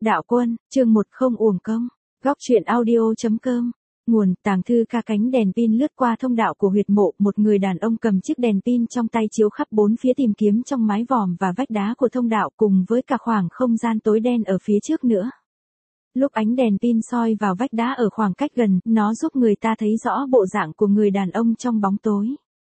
Đạo Quân, chương 1 không uổng công. Góc truyện audio.com. Nguồn: Tàng thư ca. Cánh đèn pin lướt qua thông đạo của huyệt mộ, một người đàn ông cầm chiếc đèn pin trong tay chiếu khắp bốn phía tìm kiếm trong mái vòm và vách đá của thông đạo cùng với cả khoảng không gian tối đen ở phía trước nữa. Lúc ánh đèn pin soi vào vách đá ở khoảng cách gần, nó giúp người ta thấy rõ bộ dạng của người đàn ông trong bóng tối.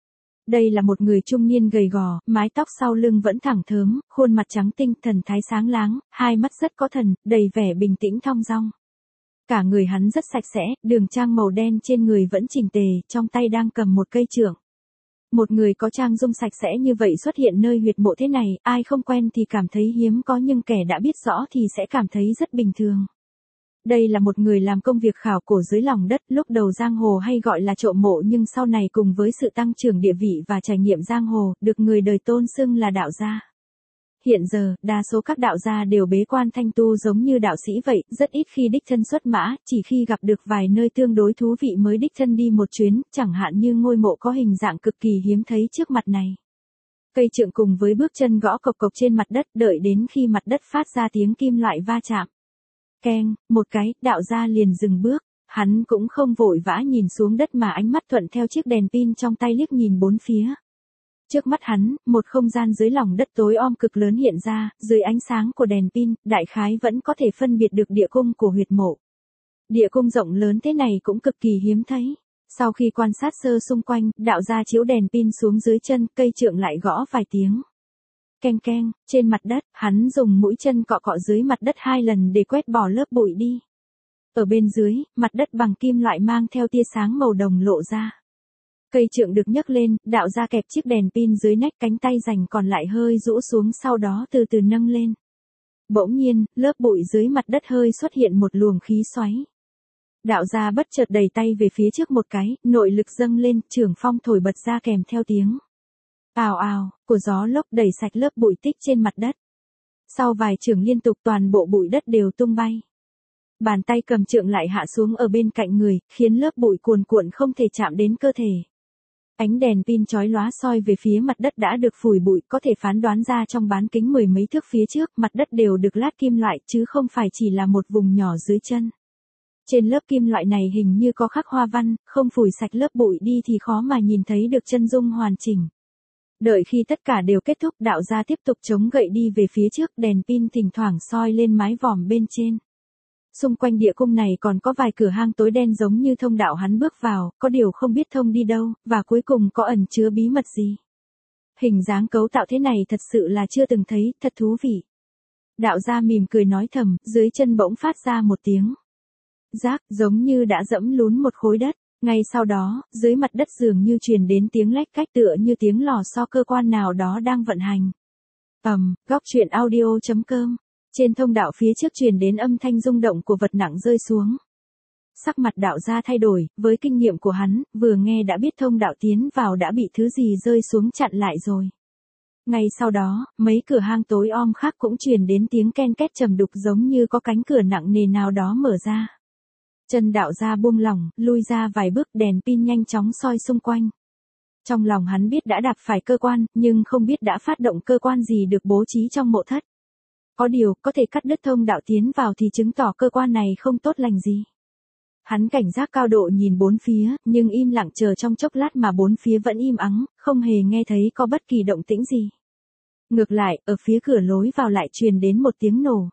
Đây là một người trung niên gầy gò, mái tóc sau lưng vẫn thẳng thớm, khuôn mặt trắng tinh, thần thái sáng láng, hai mắt rất có thần, đầy vẻ bình tĩnh thong dong. Cả người hắn rất sạch sẽ, đường trang màu đen trên người vẫn chỉnh tề, trong tay đang cầm một cây chưởng. Một người có trang dung sạch sẽ như vậy xuất hiện nơi huyệt mộ thế này, ai không quen thì cảm thấy hiếm có, nhưng kẻ đã biết rõ thì sẽ cảm thấy rất bình thường. Đây là một người làm công việc khảo cổ dưới lòng đất, lúc đầu giang hồ hay gọi là trộm mộ, nhưng sau này cùng với sự tăng trưởng địa vị và trải nghiệm giang hồ, được người đời tôn xưng là đạo gia. Hiện giờ, đa số các đạo gia đều bế quan thanh tu giống như đạo sĩ vậy, rất ít khi đích thân xuất mã, chỉ khi gặp được vài nơi tương đối thú vị mới đích thân đi một chuyến, chẳng hạn như ngôi mộ có hình dạng cực kỳ hiếm thấy trước mặt này. Cây chưởng cùng với bước chân gõ cộc cộc trên mặt đất, đợi đến khi mặt đất phát ra tiếng kim loại va chạm. Keng, một cái, đạo gia liền dừng bước, hắn cũng không vội vã nhìn xuống đất mà ánh mắt thuận theo chiếc đèn pin trong tay liếc nhìn bốn phía. Trước mắt hắn, một không gian dưới lòng đất tối om cực lớn hiện ra, dưới ánh sáng của đèn pin, đại khái vẫn có thể phân biệt được địa cung của huyệt mộ. Địa cung rộng lớn thế này cũng cực kỳ hiếm thấy. Sau khi quan sát sơ xung quanh, đạo gia chiếu đèn pin xuống dưới chân, cây chưởng lại gõ vài tiếng. Keng keng, trên mặt đất, hắn dùng mũi chân cọ cọ dưới mặt đất 2 lần để quét bỏ lớp bụi đi. Ở bên dưới, mặt đất bằng kim loại mang theo tia sáng màu đồng lộ ra. Cây chưởng được nhấc lên, đạo gia kẹp chiếc đèn pin dưới nách, cánh tay rảnh còn lại hơi rũ xuống, sau đó từ từ nâng lên. Bỗng nhiên, lớp bụi dưới mặt đất hơi xuất hiện một luồng khí xoáy. Đạo gia bất chợt đẩy tay về phía trước một cái, nội lực dâng lên, chưởng phong thổi bật ra kèm theo tiếng ào ào của gió lốc đẩy sạch lớp bụi tích trên mặt đất. Sau vài chưởng liên tục, toàn bộ bụi đất đều tung bay. Bàn tay cầm chưởng lại hạ xuống ở bên cạnh người, khiến lớp bụi cuồn cuộn không thể chạm đến cơ thể. Ánh đèn pin chói lóa soi về phía mặt đất đã được phủi bụi, có thể phán đoán ra trong bán kính 10 mấy thước phía trước, mặt đất đều được lát kim loại, chứ không phải chỉ là một vùng nhỏ dưới chân. Trên lớp kim loại này hình như có khắc hoa văn, không phủi sạch lớp bụi đi thì khó mà nhìn thấy được chân dung hoàn chỉnh. Đợi khi tất cả đều kết thúc, đạo gia tiếp tục chống gậy đi về phía trước, đèn pin thỉnh thoảng soi lên mái vòm bên trên. Xung quanh địa cung này còn có vài cửa hang tối đen giống như thông đạo hắn bước vào, có điều không biết thông đi đâu, và cuối cùng có ẩn chứa bí mật gì. Hình dáng cấu tạo thế này thật sự là chưa từng thấy, thật thú vị. Đạo gia mỉm cười nói thầm, dưới chân bỗng phát ra một tiếng rác, giống như đã dẫm lún một khối đất. Ngay sau đó, dưới mặt đất dường như truyền đến tiếng lách cách, tựa như tiếng lò xo cơ quan nào đó đang vận hành. Góc truyện audio.com. Trên thông đạo phía trước truyền đến âm thanh rung động của vật nặng rơi xuống. Sắc mặt đạo gia thay đổi, với kinh nghiệm của hắn, vừa nghe đã biết thông đạo tiến vào đã bị thứ gì rơi xuống chặn lại rồi. Ngay sau đó, mấy cửa hang tối om khác cũng truyền đến tiếng ken két trầm đục, giống như có cánh cửa nặng nề nào đó mở ra. Chân đạo gia buông lỏng, lui ra vài bước, đèn pin nhanh chóng soi xung quanh. Trong lòng hắn biết đã đạp phải cơ quan, nhưng không biết đã phát động cơ quan gì được bố trí trong mộ thất. Có điều, có thể cắt đứt thông đạo tiến vào thì chứng tỏ cơ quan này không tốt lành gì. Hắn cảnh giác cao độ nhìn bốn phía, nhưng im lặng chờ trong chốc lát mà bốn phía vẫn im ắng, không hề nghe thấy có bất kỳ động tĩnh gì. Ngược lại, ở phía cửa lối vào lại truyền đến một tiếng nổ.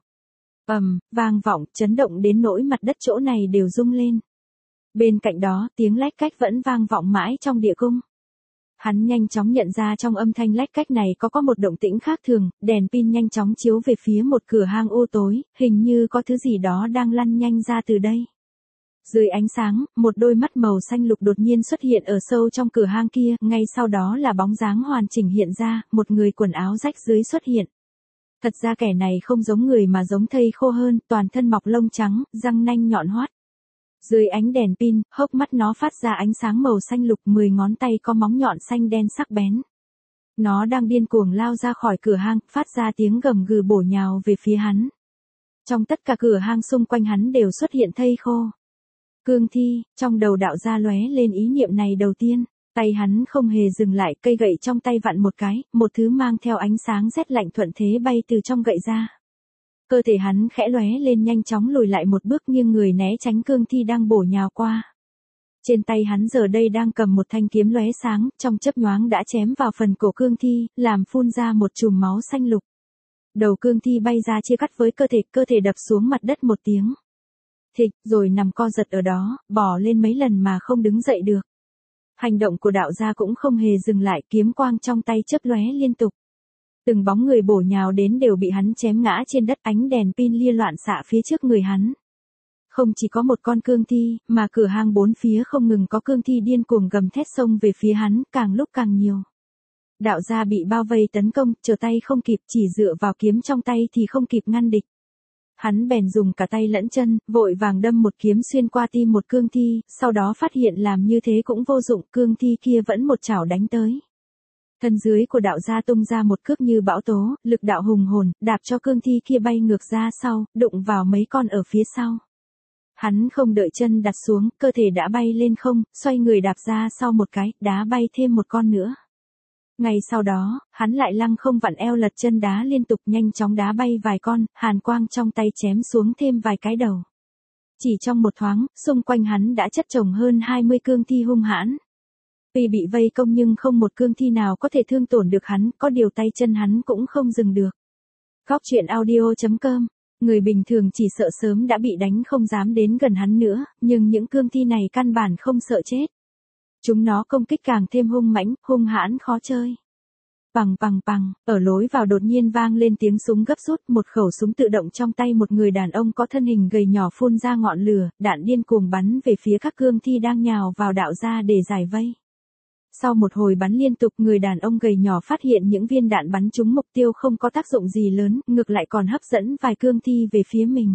Vang vọng, chấn động đến nỗi mặt đất chỗ này đều rung lên. Bên cạnh đó, tiếng lách cách vẫn vang vọng mãi trong địa cung. Hắn nhanh chóng nhận ra trong âm thanh lách cách này có một động tĩnh khác thường, đèn pin nhanh chóng chiếu về phía một cửa hang u tối, hình như có thứ gì đó đang lăn nhanh ra từ đây. Dưới ánh sáng, một đôi mắt màu xanh lục đột nhiên xuất hiện ở sâu trong cửa hang kia, ngay sau đó là bóng dáng hoàn chỉnh hiện ra, một người quần áo rách rưới xuất hiện. Thật ra kẻ này không giống người mà giống thây khô hơn, toàn thân mọc lông trắng, răng nanh nhọn hoắt. Dưới ánh đèn pin, hốc mắt nó phát ra ánh sáng màu xanh lục, 10 ngón tay có móng nhọn xanh đen sắc bén. Nó đang điên cuồng lao ra khỏi cửa hang, phát ra tiếng gầm gừ bổ nhào về phía hắn. Trong tất cả cửa hang xung quanh hắn đều xuất hiện thây khô. Cương thi, trong đầu đạo gia lóe lên ý niệm này đầu tiên. Tay hắn không hề dừng lại, cây gậy trong tay vặn một cái, một thứ mang theo ánh sáng rét lạnh thuận thế bay từ trong gậy ra. Cơ thể hắn khẽ lóe lên nhanh chóng lùi lại một bước nghiêng người né tránh cương thi đang bổ nhào qua. Trên tay hắn giờ đây đang cầm một thanh kiếm lóe sáng, trong chớp nhoáng đã chém vào phần cổ cương thi, làm phun ra một chùm máu xanh lục. Đầu cương thi bay ra chia cắt với cơ thể đập xuống mặt đất một tiếng. Thịch, rồi nằm co giật ở đó, bò lên mấy lần mà không đứng dậy được. Hành động của đạo gia cũng không hề dừng lại, kiếm quang trong tay chớp lóe liên tục. Từng bóng người bổ nhào đến đều bị hắn chém ngã trên đất, ánh đèn pin lia loạn xạ phía trước người hắn. Không chỉ có một con cương thi, mà cửa hang bốn phía không ngừng có cương thi điên cuồng gầm thét xông về phía hắn, càng lúc càng nhiều. Đạo gia bị bao vây tấn công, trở tay không kịp, chỉ dựa vào kiếm trong tay thì không kịp ngăn địch. Hắn bèn dùng cả tay lẫn chân, vội vàng đâm một kiếm xuyên qua tim một cương thi, sau đó phát hiện làm như thế cũng vô dụng, cương thi kia vẫn một chảo đánh tới. Thân dưới của đạo gia tung ra một cước như bão tố, lực đạo hùng hồn, đạp cho cương thi kia bay ngược ra sau, đụng vào mấy con ở phía sau. Hắn không đợi chân đặt xuống, cơ thể đã bay lên không, xoay người đạp ra sau một cái, đá bay thêm một con nữa. Ngay sau đó, hắn lại lăng không vặn eo lật chân đá liên tục, nhanh chóng đá bay vài con, hàn quang trong tay chém xuống thêm vài cái đầu. Chỉ trong một thoáng, xung quanh hắn đã chất chồng hơn 20 cương thi hung hãn. Tuy bị vây công nhưng không một cương thi nào có thể thương tổn được hắn, có điều tay chân hắn cũng không dừng được. Góc truyện audio.com. Người bình thường chỉ sợ sớm đã bị đánh không dám đến gần hắn nữa, nhưng những cương thi này căn bản không sợ chết. Chúng nó công kích càng thêm hung mãnh, hung hãn khó chơi. Pằng pằng pằng, ở lối vào đột nhiên vang lên tiếng súng gấp rút, một khẩu súng tự động trong tay một người đàn ông có thân hình gầy nhỏ phun ra ngọn lửa, đạn điên cuồng bắn về phía các cương thi đang nhào vào đạo gia để giải vây. Sau một hồi bắn liên tục, người đàn ông gầy nhỏ phát hiện những viên đạn bắn trúng mục tiêu không có tác dụng gì lớn, ngược lại còn hấp dẫn vài cương thi về phía mình.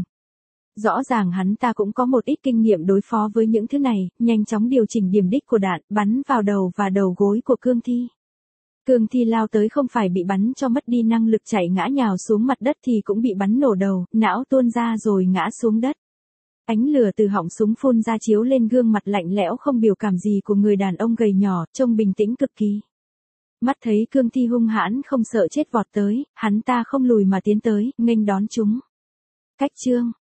Rõ ràng hắn ta cũng có một ít kinh nghiệm đối phó với những thứ này, nhanh chóng điều chỉnh điểm đích của đạn, bắn vào đầu và đầu gối của cương thi. Cương thi lao tới không phải bị bắn cho mất đi năng lực chạy ngã nhào xuống mặt đất thì cũng bị bắn nổ đầu, não tuôn ra rồi ngã xuống đất. Ánh lửa từ họng súng phun ra chiếu lên gương mặt lạnh lẽo không biểu cảm gì của người đàn ông gầy nhỏ, trông bình tĩnh cực kỳ. Mắt thấy cương thi hung hãn không sợ chết vọt tới, hắn ta không lùi mà tiến tới, nghênh đón chúng. Cách chương